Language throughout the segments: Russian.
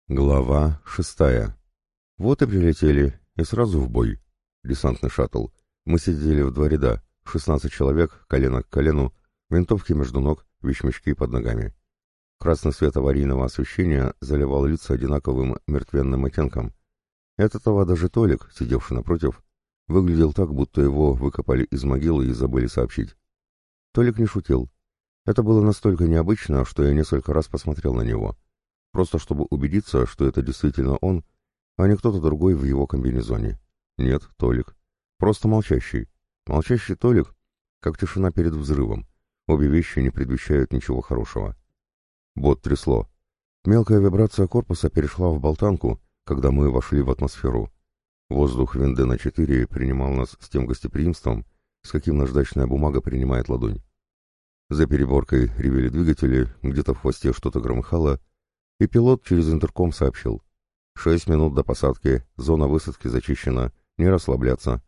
Глава 6. Вот и прилетели, и сразу в бой. Десантный шаттл. Мы сидели в два ряда, 16 человек, колено к колену, винтовки между ног, вещмешки под ногами. Красный свет аварийного освещения заливал лица одинаковым мертвенным оттенком. От этого даже Толик, сидевший напротив, выглядел так, будто его выкопали из могилы и забыли сообщить. Толик не шутил. Это было настолько необычно, что я несколько раз посмотрел на него. Просто чтобы убедиться, что это действительно он, а не кто-то другой в его комбинезоне. Нет, Толик. Просто молчащий. Молчащий Толик, как тишина перед взрывом. Обе вещи не предвещают ничего хорошего. Бот трясло. Мелкая вибрация корпуса перешла в болтанку, когда мы вошли в атмосферу. Воздух Вендена-4 принимал нас с тем гостеприимством, с каким наждачная бумага принимает ладонь. За переборкой ревели двигатели, где-то в хвосте что-то громыхало, и пилот через интерком сообщил: 6 минут до посадки, зона высадки зачищена, не расслабляться.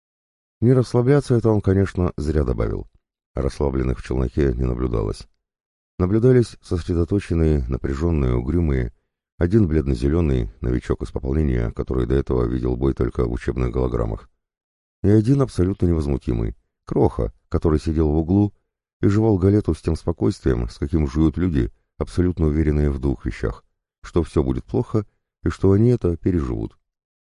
Не расслабляться — это он, конечно, зря добавил. Расслабленных в челноке не наблюдалось. Наблюдались сосредоточенные, напряженные, угрюмые, один бледно-зеленый, новичок из пополнения, который до этого видел бой только в учебных голограммах, и один абсолютно невозмутимый, Кроха, который сидел в углу и жевал галету с тем спокойствием, с каким жуют люди, абсолютно уверенные в двух вещах: что все будет плохо и что они это переживут.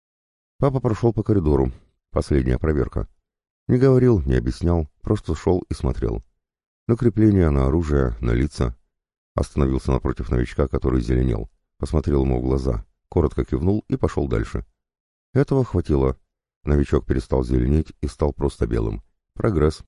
Папа прошел по коридору. Последняя проверка. Не говорил, не объяснял, просто шел и смотрел. На крепление, на оружие, на лица. Остановился напротив новичка, который зеленел. Посмотрел ему в глаза, коротко кивнул и пошел дальше. Этого хватило. Новичок перестал зеленеть и стал просто белым. Прогресс.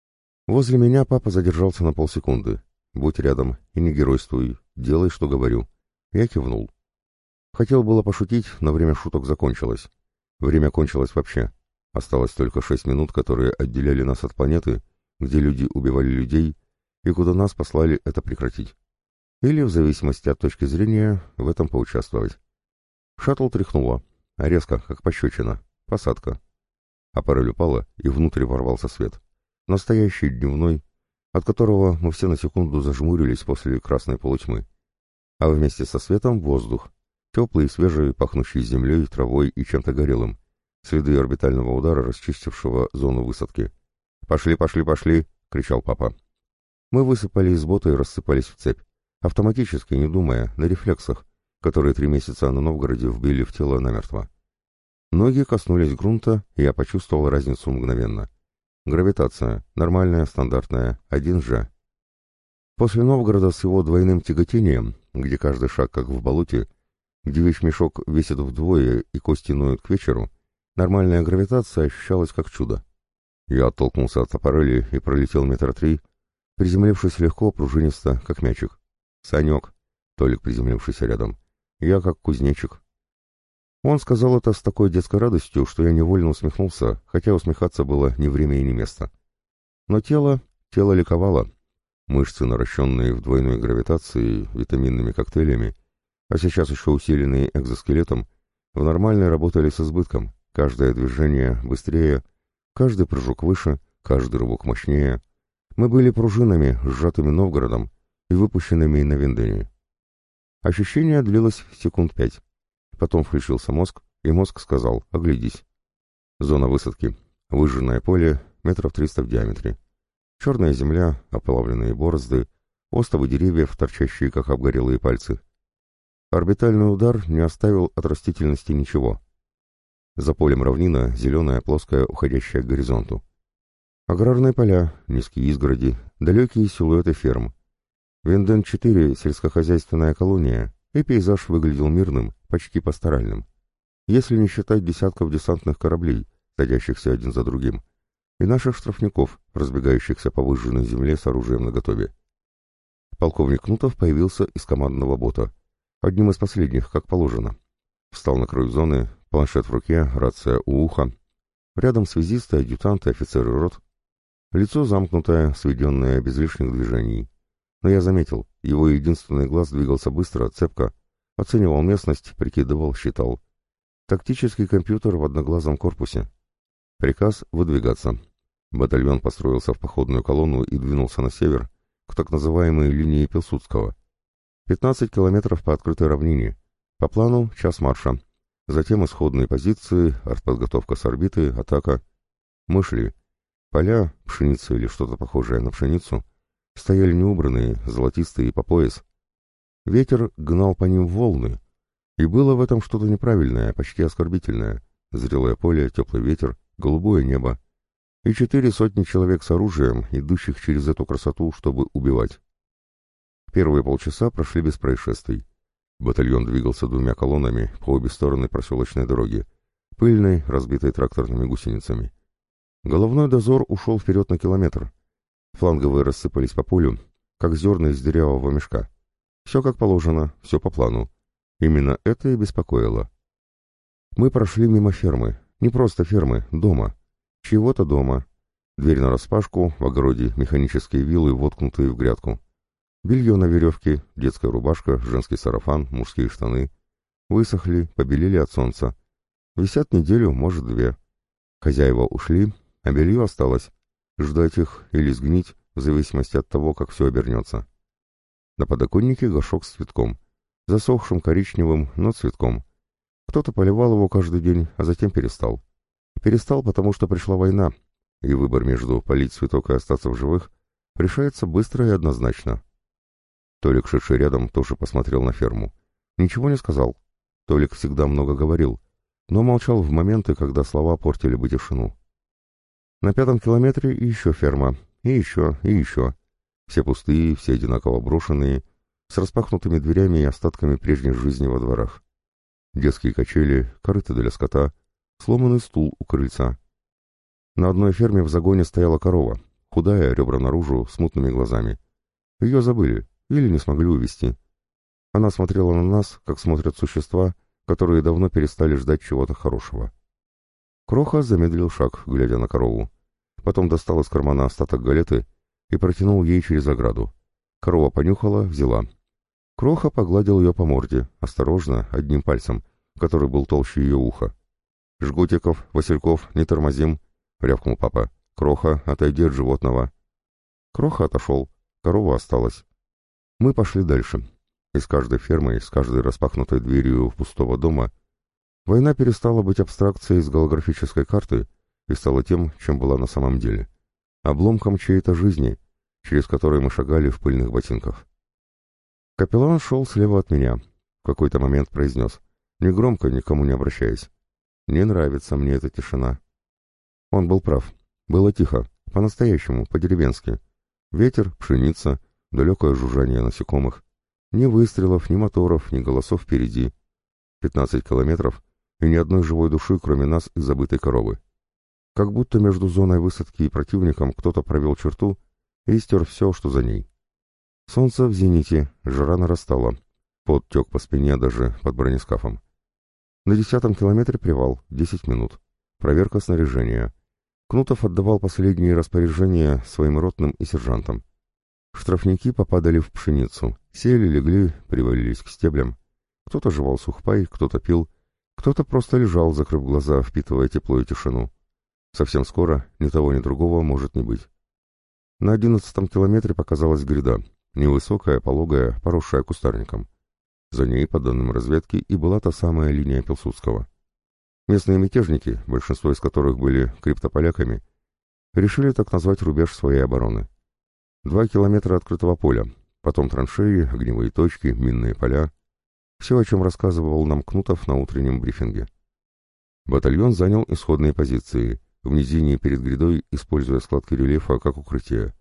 Возле меня папа задержался на полсекунды. «Будь рядом и не геройствуй, делай, что говорю». Я кивнул. Хотел было пошутить, но время шуток закончилось. Время кончилось вообще. Осталось только 6 минут, которые отделяли нас от планеты, где люди убивали людей, и куда нас послали это прекратить. Или, в зависимости от точки зрения, в этом поучаствовать. Шаттл тряхнуло. Резко, как пощечина. Посадка. Аппарель упала, и внутрь ворвался свет. Настоящий дневной, от которого мы все на секунду зажмурились после красной полутьмы. А вместе со светом воздух. Теплый, свежий, пахнущий землей, травой и чем-то горелым. Следы орбитального удара, расчистившего зону высадки. «Пошли, пошли, пошли!» — кричал папа. Мы высыпали из бота и рассыпались в цепь. Автоматически, не думая, на рефлексах, которые 3 месяца на Новгороде вбили в тело намертво. Ноги коснулись грунта, и я почувствовал разницу мгновенно. Гравитация. Нормальная, стандартная. 1G. После Новгорода с его двойным тяготением, где каждый шаг как в болоте, где вещмешок весит вдвое и кости ноют к вечеру, нормальная гравитация ощущалась как чудо. Я оттолкнулся от аппарели и пролетел 3 метра, приземлившись легко, пружинисто, как мячик. «Санек», — Толик, приземлившийся рядом. «Я как кузнечик». Он сказал это с такой детской радостью, что я невольно усмехнулся, хотя усмехаться было ни время и ни место. Но тело ликовало. Мышцы, наращенные в двойной гравитации, витаминными коктейлями, а сейчас еще усиленные экзоскелетом, в нормальной работали с избытком. Каждое движение быстрее, каждый прыжок выше, каждый рывок мощнее. Мы были пружинами, сжатыми Новгородом и выпущенными на Вендене. Ощущение длилось секунд 5. Потом включился мозг, и мозг сказал: «Оглядись». Зона высадки. Выжженное поле, 300 метров в диаметре. Черная земля, оплавленные борозды, остовы деревьев, торчащие, как обгорелые пальцы. Орбитальный удар не оставил от растительности ничего. За полем равнина, зеленая, плоская, уходящая к горизонту. Аграрные поля, низкие изгороди, далекие силуэты ферм. Венден-4 — сельскохозяйственная колония, и пейзаж выглядел мирным, почти пасторальным. Если не считать десятков десантных кораблей, садящихся один за другим, и наших штрафников, разбегающихся по выжженной земле с оружием наготове. Полковник Кнутов появился из командного бота, одним из последних, как положено. Встал на краю зоны, планшет в руке, рация у уха. Рядом связисты, адъютанты, офицеры рот. Лицо замкнутое, сведенное без лишних движений. Но я заметил, его единственный глаз двигался быстро, цепко, оценивал местность, прикидывал, считал. Тактический компьютер в одноглазом корпусе. Приказ выдвигаться. Батальон построился в походную колонну и двинулся на север, к так называемой линии Пилсудского. 15 километров по открытой равнине. По плану час марша. Затем исходные позиции, артподготовка с орбиты, атака. Мы шли. Поля, пшеница или что-то похожее на пшеницу, стояли неубранные, золотистые по пояс. Ветер гнал по ним волны, и было в этом что-то неправильное, почти оскорбительное. Зрелое поле, теплый ветер, голубое небо. И 400 человек с оружием, идущих через эту красоту, чтобы убивать. Первые полчаса прошли без происшествий. Батальон двигался двумя колоннами по обе стороны проселочной дороги, пыльной, разбитой тракторными гусеницами. Головной дозор ушел вперед на километр. Фланговые рассыпались по полю, как зерна из дырявого мешка. Все как положено, все по плану. Именно это и беспокоило. Мы прошли мимо фермы. Не просто фермы, дома. Чего-то дома. Дверь нараспашку, в огороде механические вилы, воткнутые в грядку. Белье на веревке, детская рубашка, женский сарафан, мужские штаны. Высохли, побелели от солнца. Висят неделю, может, 2. Хозяева ушли, а белье осталось. Ждать их или сгнить, в зависимости от того, как все обернется. На подоконнике горшок с цветком. Засохшим коричневым, но цветком. Кто-то поливал его каждый день, а затем перестал. Перестал, потому что пришла война, и выбор между полить цветок и остаться в живых решается быстро и однозначно. Толик, шедший рядом, тоже посмотрел на ферму. Ничего не сказал. Толик всегда много говорил, но молчал в моменты, когда слова портили бы тишину. На 5-м километре еще ферма, и еще, и еще. Все пустые, все одинаково брошенные, с распахнутыми дверями и остатками прежней жизни во дворах. Детские качели, корыто для скота, сломанный стул у крыльца. На одной ферме в загоне стояла корова, худая, ребра наружу, с мутными глазами. Ее забыли или не смогли увезти. Она смотрела на нас, как смотрят существа, которые давно перестали ждать чего-то хорошего. Кроха замедлил шаг, глядя на корову. Потом достал из кармана остаток галеты и протянул ей через ограду. Корова понюхала, взяла. Кроха погладил ее по морде, осторожно, одним пальцем, который был толще ее уха. «Жгутиков, Васильков, не тормозим!» — рявкнул папа. «Кроха, отойди от животного!» Кроха отошел, корова осталась. Мы пошли дальше. Из каждой фермы, с каждой распахнутой дверью пустого дома война перестала быть абстракцией с голографической карты и стала тем, чем была на самом деле. Обломком чьей-то жизни, через который мы шагали в пыльных ботинках. Капеллан шел слева от меня. В какой-то момент произнес, негромко, никому не обращаясь. «Не нравится мне эта тишина». Он был прав. Было тихо, по-настоящему, по-деревенски. Ветер, пшеница, далекое жужжание насекомых. Ни выстрелов, ни моторов, ни голосов впереди. 15 километров, и ни одной живой души, кроме нас и забытой коровы. Как будто между зоной высадки и противником кто-то провел черту и стер все, что за ней. Солнце в зените, жара нарастала. Пот тек по спине даже под бронескафом. На 10-м километре привал, 10 минут. Проверка снаряжения. Кнутов отдавал последние распоряжения своим ротным и сержантам. Штрафники попадали в пшеницу, сели, легли, привалились к стеблям. Кто-то жевал сухпай, кто-то пил, кто-то просто лежал, закрыв глаза, впитывая тепло и тишину. Совсем скоро ни того, ни другого может не быть. На 11-м километре показалась гряда, невысокая, пологая, поросшая кустарником. За ней, по данным разведки, и была та самая линия Пилсудского. Местные мятежники, большинство из которых были криптополяками, решили так назвать рубеж своей обороны. 2 километра открытого поля, потом траншеи, огневые точки, минные поля. Все, о чем рассказывал нам Кнутов на утреннем брифинге. Батальон занял исходные позиции, в низине перед грядой, используя складки рельефа как укрытие.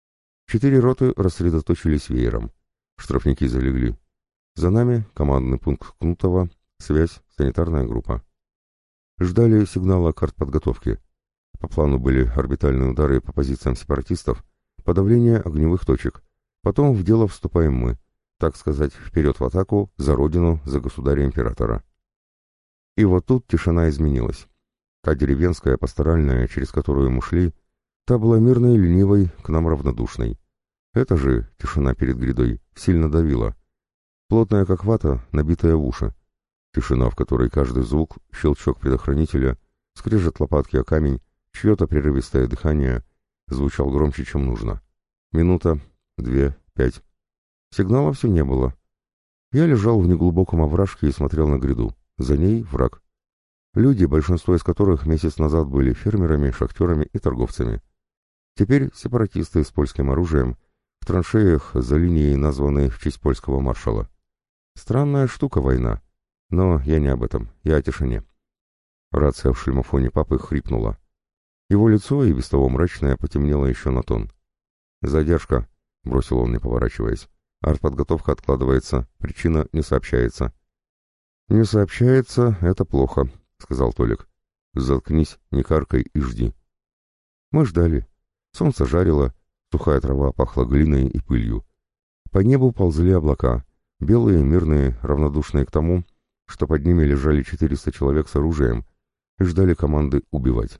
4 роты рассредоточились веером. Штрафники залегли. За нами командный пункт Кнутова, связь, санитарная группа. Ждали сигнала к артподготовке. По плану были орбитальные удары по позициям сепаратистов, подавление огневых точек. Потом в дело вступаем мы, так сказать, вперед в атаку, за родину, за государя-императора. И вот тут тишина изменилась. Та деревенская, пасторальная, через которую мы шли, та была мирной, ленивой, к нам равнодушной. Эта же, тишина перед грядой, сильно давила. Плотная, как вата, набитая в уши. Тишина, в которой каждый звук, щелчок предохранителя, скрежет лопатки о камень, чье-то прерывистое дыхание, звучал громче, чем нужно. Минута, 2, 5. Сигнала все не было. Я лежал в неглубоком овражке и смотрел на гряду. За ней враг. Люди, большинство из которых месяц назад были фермерами, шахтерами и торговцами. Теперь сепаратисты с польским оружием в траншеях за линией, названной в честь польского маршала. Странная штука война. Но я не об этом, я о тишине. Рация в шлемофоне папы хрипнула. Его лицо, и без того мрачное, потемнело еще на тон. «Задержка», — бросил он, не поворачиваясь. «Артподготовка откладывается, причина не сообщается». «Не сообщается — это плохо», — сказал Толик. «Заткнись, не каркай и жди». Мы ждали. Солнце жарило, сухая трава пахла глиной и пылью. По небу ползли облака, белые, мирные, равнодушные к тому, что под ними лежали 400 человек с оружием и ждали команды убивать.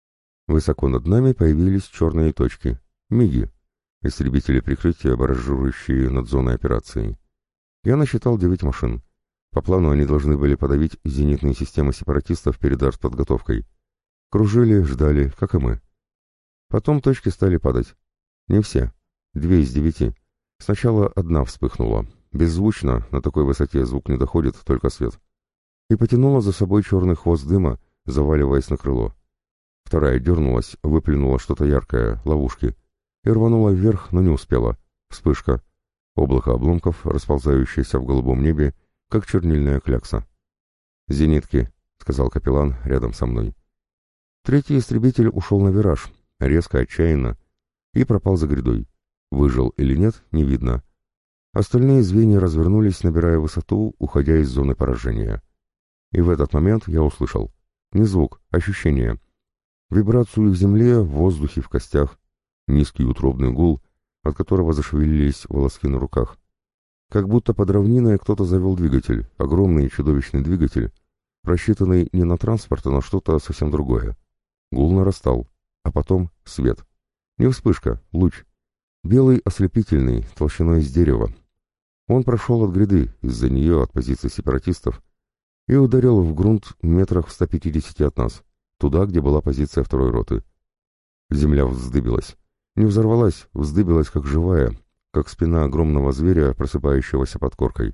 Высоко над нами появились черные точки, миги, истребители прикрытия, баражирующие над зоной операции. Я насчитал 9 машин. По плану они должны были подавить зенитные системы сепаратистов перед артподготовкой. Кружили, ждали, как и мы. Потом точки стали падать. Не все. 2 из 9. Сначала одна вспыхнула. Беззвучно, на такой высоте звук не доходит, только свет. И потянула за собой черный хвост дыма, заваливаясь на крыло. Вторая дернулась, выплюнула что-то яркое, ловушки, и рванула вверх, но не успела. Вспышка. Облако обломков, расползающееся в голубом небе, как чернильная клякса. «Зенитки», — сказал капеллан рядом со мной. Третий истребитель ушел на вираж, резко, отчаянно, и пропал за грядой. Выжил или нет, не видно. Остальные звенья развернулись, набирая высоту, уходя из зоны поражения. И в этот момент я услышал. Не звук, ощущение. Вибрацию в земле, в воздухе, в костях. Низкий утробный гул, от которого зашевелились волоски на руках. Как будто под равниной кто-то завел двигатель, огромный чудовищный двигатель, рассчитанный не на транспорт, а на что-то совсем другое. Гул нарастал, а потом свет. Не вспышка, луч. Белый, ослепительный, толщиной с дерева. Он прошел от гряды, из-за нее, от позиции сепаратистов, и ударил в грунт метрах в 150 от нас, туда, где была позиция второй роты. Земля вздыбилась. Не взорвалась, вздыбилась как живая, как спина огромного зверя, просыпающегося под коркой.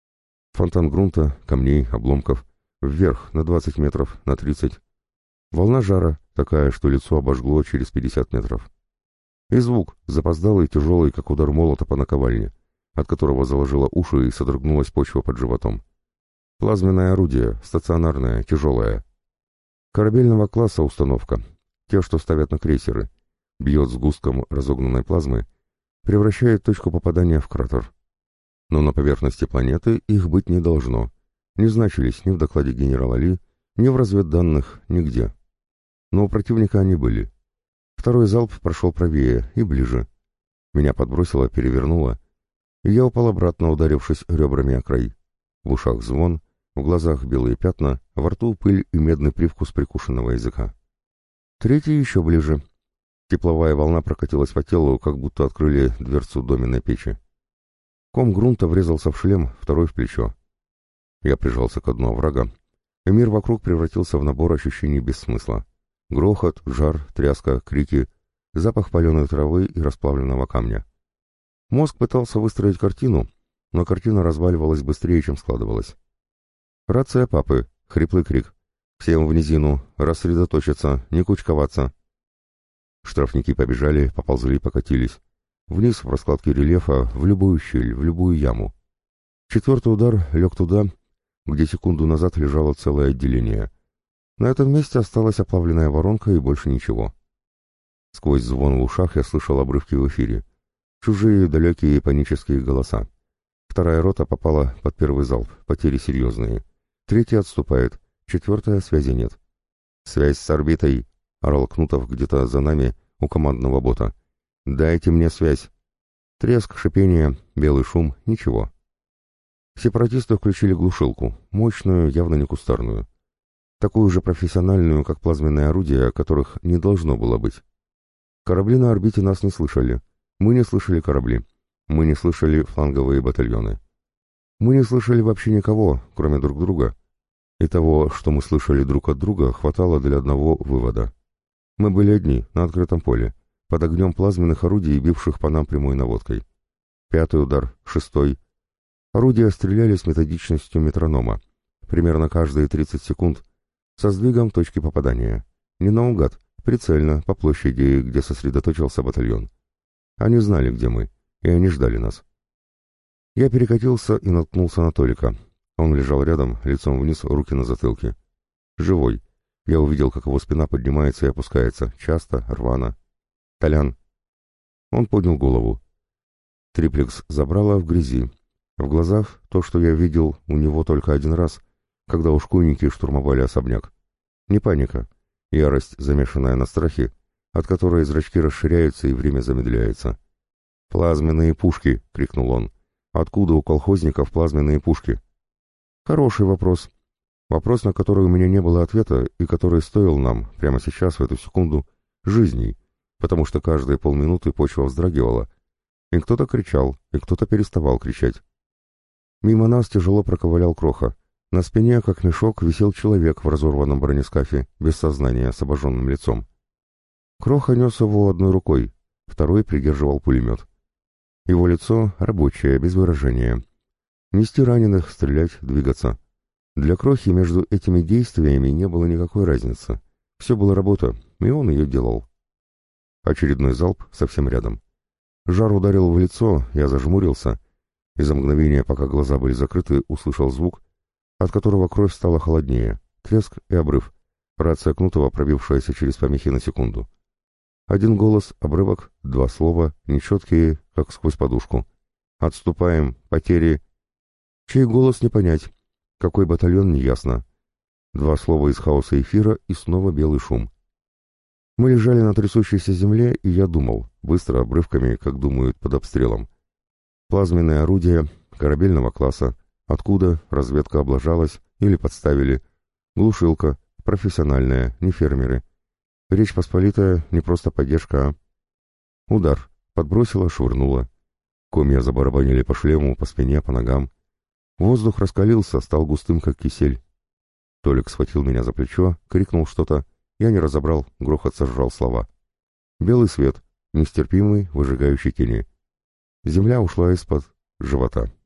Фонтан грунта, камней, обломков. Вверх, на 20 метров, на 30. Волна жара, такая, что лицо обожгло через 50 метров. И звук, запоздалый, тяжелый, как удар молота по наковальне, от которого заложило уши и содрогнулась почва под животом. Плазменное орудие, стационарное, тяжелое. Корабельного класса установка, те, что ставят на крейсеры. Бьет сгустком разогнанной плазмы, превращает точку попадания в кратер. Но на поверхности планеты их быть не должно. Не значились ни в докладе генерала Ли, ни в разведданных, нигде. Но у противника они были. Второй залп прошел правее и ближе. Меня подбросило, перевернуло, и я упал обратно, ударившись ребрами о край. В ушах звон, в глазах белые пятна, во рту пыль и медный привкус прикушенного языка. Третий еще ближе. Тепловая волна прокатилась по телу, как будто открыли дверцу доменной печи. Ком грунта врезался в шлем, второй в плечо. Я прижался к дну оврага, и мир вокруг превратился в набор ощущений без смысла. Грохот, жар, тряска, крики, запах паленой травы и расплавленного камня. Мозг пытался выстроить картину, но картина разваливалась быстрее, чем складывалась. Рация папы, хриплый крик. «Всем в низину, рассредоточиться, не кучковаться». Штрафники побежали, поползли, покатились. Вниз в раскладке рельефа, в любую щель, в любую яму. Четвертый удар лег туда, где секунду назад лежало целое отделение. На этом месте осталась оплавленная воронка и больше ничего. Сквозь звон в ушах я слышал обрывки в эфире. Чужие, далекие панические голоса. Вторая рота попала под первый залп, потери серьезные. Третья отступает, четвертая связи нет. «Связь с орбитой!» — орал Кнутов где-то за нами у командного бота. «Дайте мне связь!» Треск, шипение, белый шум — ничего. Сепаратисты включили глушилку, мощную, явно не кустарную. Такую же профессиональную, как плазменные орудия, которых не должно было быть. Корабли на орбите нас не слышали. Мы не слышали корабли. Мы не слышали фланговые батальоны. Мы не слышали вообще никого, кроме друг друга. И того, что мы слышали друг от друга, хватало для одного вывода. Мы были одни, на открытом поле, под огнем плазменных орудий, бивших по нам прямой наводкой. Пятый удар, шестой. Орудия стреляли с методичностью метронома, примерно каждые 30 секунд, со сдвигом точки попадания. Не наугад, прицельно, по площади, где сосредоточился батальон. Они знали, где мы, и они ждали нас. Я перекатился и наткнулся на Толика. Он лежал рядом, лицом вниз, руки на затылке. Живой. Я увидел, как его спина поднимается и опускается, часто, рвано. «Толян!» Он поднял голову. Триплекс забрало в грязи. В глазах то, что я видел у него только один раз, когда ушкуйники штурмовали особняк. Не паника, ярость, замешанная на страхе, от которой зрачки расширяются и время замедляется. «Плазменные пушки!» — крикнул он. «Откуда у колхозников плазменные пушки?» Хороший вопрос. Вопрос, на который у меня не было ответа и который стоил нам, прямо сейчас, в эту секунду, жизней, потому что каждые полминуты почва вздрагивала, и кто-то кричал, и кто-то переставал кричать. Мимо нас тяжело проковылял Кроха. На спине, как мешок, висел человек в разорванном бронескафе, без сознания, с обожженным лицом. Кроха нес его одной рукой, второй придерживал пулемет. Его лицо рабочее, без выражения. Нести раненых, стрелять, двигаться. Для Крохи между этими действиями не было никакой разницы. Все была работа, и он ее делал. Очередной залп совсем рядом. Жар ударил в лицо, я зажмурился, и за мгновение, пока глаза были закрыты, услышал звук, от которого кровь стала холоднее, треск и обрыв, рация Кнутова, пробившаяся через помехи на секунду. Один голос, обрывок, два слова, нечеткие, как сквозь подушку. «Отступаем, потери...» Чей голос не понять, какой батальон неясно. Два слова из хаоса эфира и снова белый шум. Мы лежали на трясущейся земле, и я думал, быстро, обрывками, как думают под обстрелом. Плазменные орудия, корабельного класса, откуда разведка облажалась или подставили, глушилка, профессиональная, не фермеры. Речь Посполитая, не просто поддержка, а... Удар, подбросило, швырнуло. Комья забарабанили по шлему, по спине, по ногам. Воздух раскалился, стал густым, как кисель. Толик схватил меня за плечо, крикнул что-то. Я не разобрал, грохот сожрал слова. Белый свет, нестерпимый, выжигающий тени. Земля ушла из-под живота.